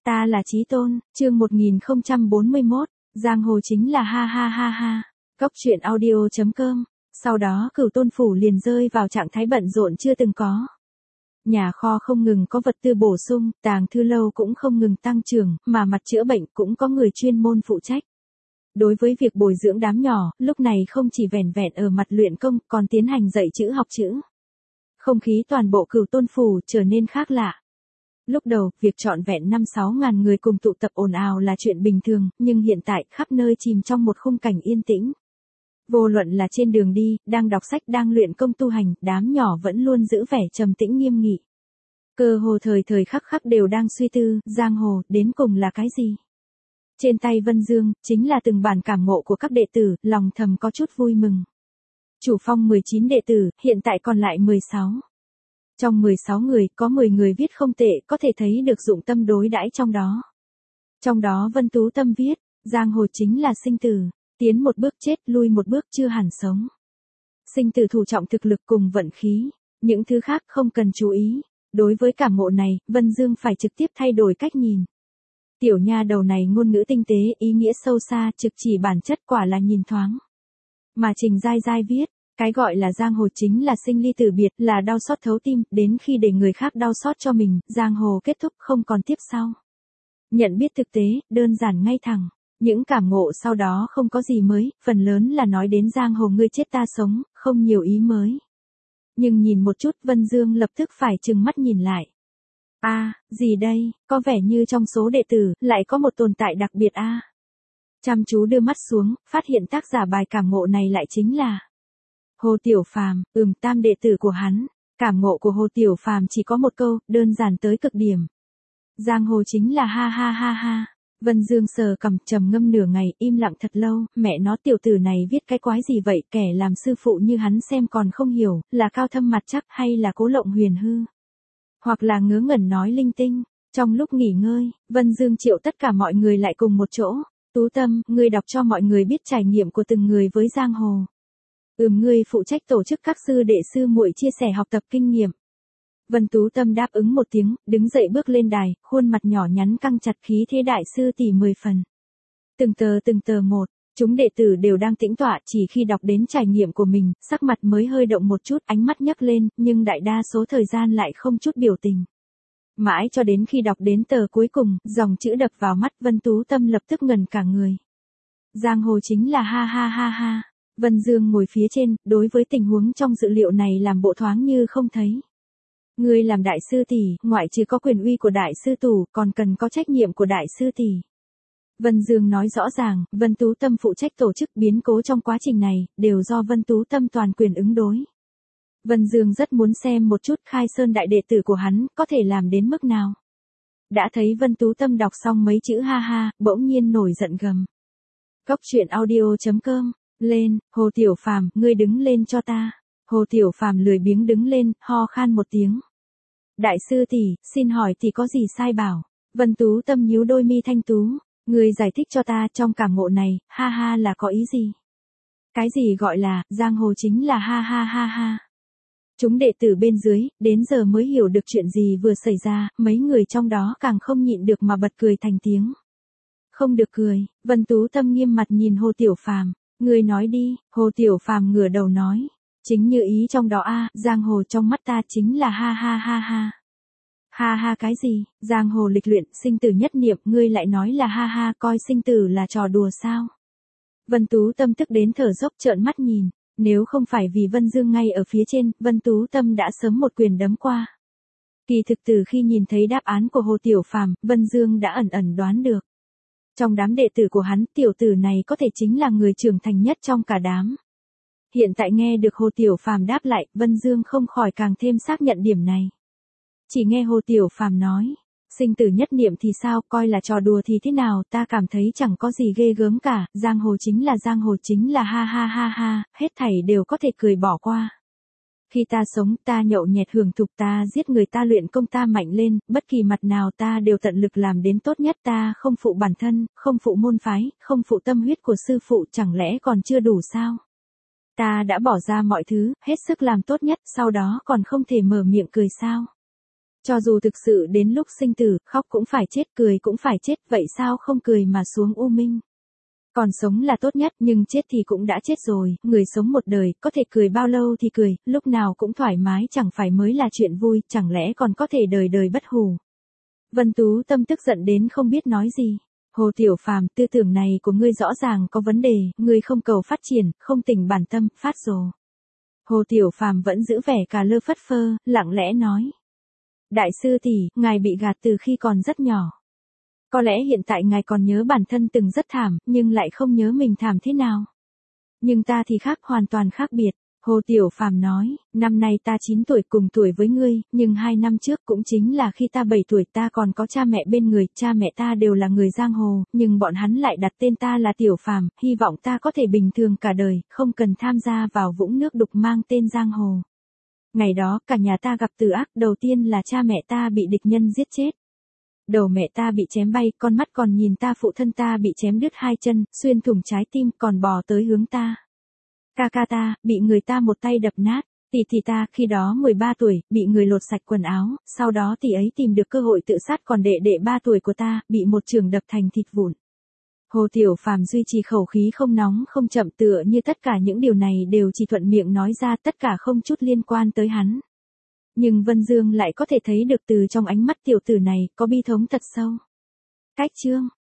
Ta là Chí Tôn, chương 1041, giang hồ chính là ha ha ha ha. Cốc truyện audio.com. Sau đó Cửu Tôn phủ liền rơi vào trạng thái bận rộn chưa từng có. Nhà kho không ngừng có vật tư bổ sung, tàng thư lâu cũng không ngừng tăng trưởng, mà mặt chữa bệnh cũng có người chuyên môn phụ trách. Đối với việc bồi dưỡng đám nhỏ, lúc này không chỉ vẻn vẹn ở mặt luyện công, còn tiến hành dạy chữ học chữ. Không khí toàn bộ Cửu Tôn phủ trở nên khác lạ. Lúc đầu, việc trọn vẹn 5-6 ngàn người cùng tụ tập ồn ào là chuyện bình thường, nhưng hiện tại, khắp nơi chìm trong một khung cảnh yên tĩnh. Vô luận là trên đường đi, đang đọc sách, đang luyện công tu hành, đám nhỏ vẫn luôn giữ vẻ trầm tĩnh nghiêm nghị. Cơ hồ thời thời khắc khắc đều đang suy tư, giang hồ, đến cùng là cái gì? Trên tay Vân Dương, chính là từng bản cảm ngộ của các đệ tử, lòng thầm có chút vui mừng. Chủ phong 19 đệ tử, hiện tại còn lại 16. Trong 16 người, có 10 người viết không tệ, có thể thấy được dụng tâm đối đãi trong đó. Trong đó Vân Tú Tâm viết, giang hồ chính là sinh tử, tiến một bước chết, lui một bước chưa hẳn sống. Sinh tử thủ trọng thực lực cùng vận khí, những thứ khác không cần chú ý. Đối với cảm ngộ này, Vân Dương phải trực tiếp thay đổi cách nhìn. Tiểu nha đầu này ngôn ngữ tinh tế, ý nghĩa sâu xa, trực chỉ bản chất quả là nhìn thoáng. Mà Trình Giai Giai viết, cái gọi là giang hồ chính là sinh ly tử biệt, là đau xót thấu tim, đến khi để người khác đau xót cho mình, giang hồ kết thúc không còn tiếp sau. Nhận biết thực tế, đơn giản ngay thẳng. Những cảm ngộ sau đó không có gì mới, phần lớn là nói đến giang hồ ngươi chết ta sống, không nhiều ý mới. Nhưng nhìn một chút, Vân Dương lập tức phải trừng mắt nhìn lại. Gì đây, có vẻ như trong số đệ tử, lại có một tồn tại đặc biệt Chăm chú đưa mắt xuống, phát hiện tác giả bài cảm ngộ này lại chính là Hồ Tiểu Phàm, tam đệ tử của hắn. Cảm ngộ của Hồ Tiểu Phàm chỉ có một câu, đơn giản tới cực điểm. Giang hồ chính là ha ha ha ha. Vân Dương sờ cằm, trầm ngâm nửa ngày, im lặng thật lâu, mẹ nó tiểu tử này viết cái quái gì vậy, kẻ làm sư phụ như hắn xem còn không hiểu, là cao thâm mặt chắc hay là cố lộng huyền hư. Hoặc là ngớ ngẩn nói linh tinh. Trong lúc nghỉ ngơi, Vân Dương triệu tất cả mọi người lại cùng một chỗ. Tú Tâm, ngươi đọc cho mọi người biết trải nghiệm của từng người với giang hồ. Ngươi phụ trách tổ chức các sư đệ sư muội chia sẻ học tập kinh nghiệm. Vân Tú Tâm đáp ứng một tiếng, đứng dậy bước lên đài, khuôn mặt nhỏ nhắn căng chặt, khí thế đại sư tỷ 10 phần. Từng tờ một, chúng đệ tử đều đang tĩnh tọa, chỉ khi đọc đến trải nghiệm của mình, sắc mặt mới hơi động một chút, ánh mắt nhấc lên, nhưng đại đa số thời gian lại không chút biểu tình. Mãi cho đến khi đọc đến tờ cuối cùng, dòng chữ đập vào mắt, Vân Tú Tâm lập tức ngẩn cả người. Giang hồ chính là ha ha ha ha. Vân Dương ngồi phía trên, đối với tình huống trong dự liệu này làm bộ thoáng như không thấy. Ngươi làm đại sư tỷ, ngoại trừ có quyền uy của đại sư tù, còn cần có trách nhiệm của đại sư tỷ. Vân Dương nói rõ ràng, Vân Tú Tâm phụ trách tổ chức, biến cố trong quá trình này, đều do Vân Tú Tâm toàn quyền ứng đối. Vân Dương rất muốn xem một chút Khai Sơn đại đệ tử của hắn, có thể làm đến mức nào. Đã thấy Vân Tú Tâm đọc xong mấy chữ ha ha, bỗng nhiên nổi giận gầm. Cốc truyện audio.com. Lên, Hồ Tiểu Phàm, ngươi đứng lên cho ta. Hồ Tiểu Phàm lười biếng đứng lên, ho khan một tiếng. Đại sư tỷ, xin hỏi tỷ có gì sai bảo? Vân Tú Tâm nhíu đôi mi thanh tú. Ngươi giải thích cho ta, trong cảm ngộ này, ha ha là có ý gì? Cái gì gọi là, giang hồ chính là ha ha ha ha. Chúng đệ tử bên dưới, đến giờ mới hiểu được chuyện gì vừa xảy ra, mấy người trong đó càng không nhịn được mà bật cười thành tiếng. Không được cười, Vân Tú Tâm nghiêm mặt nhìn Hồ Tiểu Phàm. Ngươi nói đi, Hồ Tiểu Phàm ngửa đầu nói. Chính như ý trong đó giang hồ trong mắt ta chính là ha ha ha ha. Ha ha cái gì, giang hồ lịch luyện, sinh tử nhất niệm, ngươi lại nói là ha ha, coi sinh tử là trò đùa sao? Vân Tú Tâm tức đến thở dốc, trợn mắt nhìn. Nếu không phải vì Vân Dương ngay ở phía trên, Vân Tú Tâm đã sớm một quyền đấm qua. Kỳ thực từ khi nhìn thấy đáp án của Hồ Tiểu Phàm, Vân Dương đã ẩn ẩn đoán được. Trong đám đệ tử của hắn, tiểu tử này có thể chính là người trưởng thành nhất trong cả đám. Hiện tại nghe được Hồ Tiểu Phàm đáp lại, Vân Dương không khỏi càng thêm xác nhận điểm này. Chỉ nghe Hồ Tiểu Phàm nói, sinh tử nhất niệm thì sao, coi là trò đùa thì thế nào, ta cảm thấy chẳng có gì ghê gớm cả, giang hồ chính là ha ha ha ha, hết thảy đều có thể cười bỏ qua. Khi ta sống, ta nhậu nhẹt hưởng thục, ta giết người, ta luyện công, ta mạnh lên, bất kỳ mặt nào ta đều tận lực làm đến tốt nhất, ta không phụ bản thân, không phụ môn phái, không phụ tâm huyết của sư phụ, chẳng lẽ còn chưa đủ sao? Ta đã bỏ ra mọi thứ, hết sức làm tốt nhất, sau đó còn không thể mở miệng cười sao? Cho dù thực sự đến lúc sinh tử, khóc cũng phải chết, cười cũng phải chết, vậy sao không cười mà xuống u minh? Còn sống là tốt nhất, nhưng chết thì cũng đã chết rồi, người sống một đời, có thể cười bao lâu thì cười, lúc nào cũng thoải mái chẳng phải mới là chuyện vui, chẳng lẽ còn có thể đời đời bất hủ. Vân Tú Tâm tức giận đến không biết nói gì. Hồ Tiểu Phàm, tư tưởng này của ngươi rõ ràng có vấn đề, ngươi không cầu phát triển, không tỉnh bản tâm, phát rồ. Hồ Tiểu Phàm vẫn giữ vẻ cà lơ phất phơ, lặng lẽ nói. Đại sư tỷ, ngài bị gạt từ khi còn rất nhỏ. Có lẽ hiện tại ngài còn nhớ bản thân từng rất thảm, nhưng lại không nhớ mình thảm thế nào. Nhưng ta thì khác, hoàn toàn khác biệt. Hồ Tiểu Phàm nói, năm nay ta 9 tuổi, cùng tuổi với ngươi, nhưng 2 năm trước cũng chính là khi ta 7 tuổi ta còn có cha mẹ bên người, cha mẹ ta đều là người giang hồ, nhưng bọn hắn lại đặt tên ta là Tiểu Phàm, hy vọng ta có thể bình thường cả đời, không cần tham gia vào vũng nước đục mang tên giang hồ. Ngày đó, cả nhà ta gặp từ ác, đầu tiên là cha mẹ ta bị địch nhân giết chết. Đầu mẹ ta bị chém bay, con mắt còn nhìn ta, phụ thân ta bị chém đứt 2 chân, xuyên thủng trái tim, còn bò tới hướng ta. Ca ca ta, bị người ta một tay đập nát. Tỷ ta, khi đó 13 tuổi, bị người lột sạch quần áo, sau đó tỷ ấy tìm được cơ hội tự sát, còn đệ đệ 3 tuổi của ta, bị một chưởng đập thành thịt vụn. Hồ Tiểu Phàm duy trì khẩu khí không nóng không chậm, tựa như tất cả những điều này đều chỉ thuận miệng nói ra, tất cả không chút liên quan tới hắn. Nhưng Vân Dương lại có thể thấy được từ trong ánh mắt tiểu tử này, có bi thống thật sâu. Cách chương